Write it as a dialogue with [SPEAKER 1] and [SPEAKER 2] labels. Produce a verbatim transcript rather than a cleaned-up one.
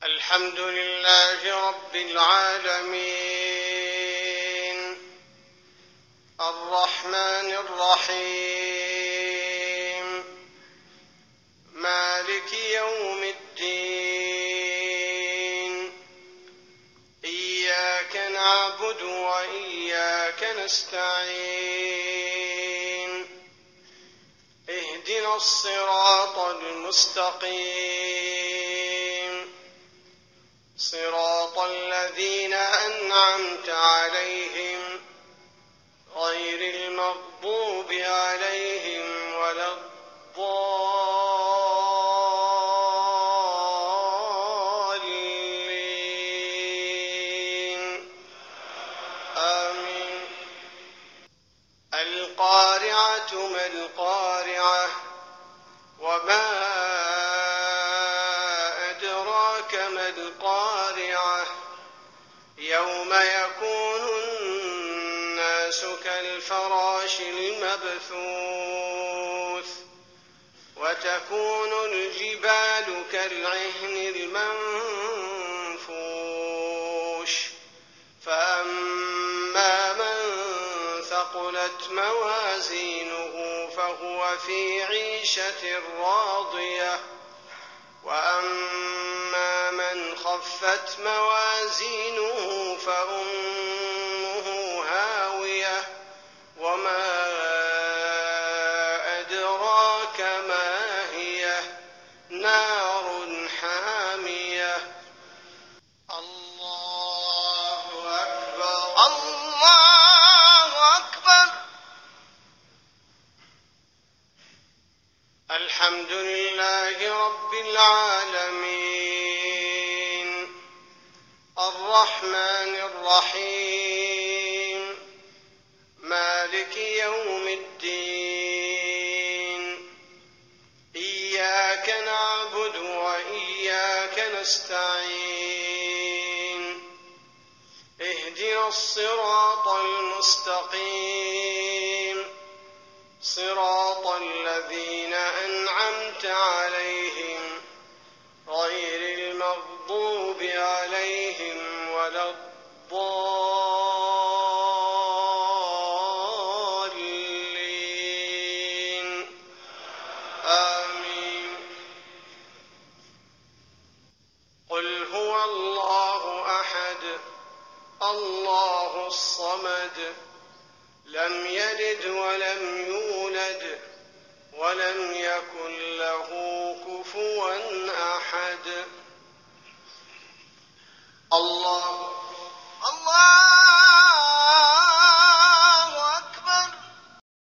[SPEAKER 1] الحمد لله رب العالمين الرحمن الرحيم مالك يوم الدين إياك نعبد وإياك نستعين اهدنا الصراط المستقيم صراط الذين أنعمت عليهم غير المغضوب عليهم ولا الضالين آمين. القارعة ما القارعة وما أدراك ما القارعة يوم يكون الناس كالفراش المبثوث وتكون الجبال كالعهن المنفوش فأما من ثقلت موازينه فهو في عيشة راضية وأما من خفت موازينه فأمه هاوية وما أدراك ما هي نار حامية. الله أكبر الله أكبر. الحمد لله رب العالمين الرحمن الرحيم مالك يوم الدين إياك نعبد وإياك نستعين اهدنا الصراط المستقيم صراط الذين أنعمت عليهم غير المغضوب عليهم ولا الضالين آمين. قل هو الله أحد الله الصمد لم يلد ولم يولد ولم يكن له كفوا أحد.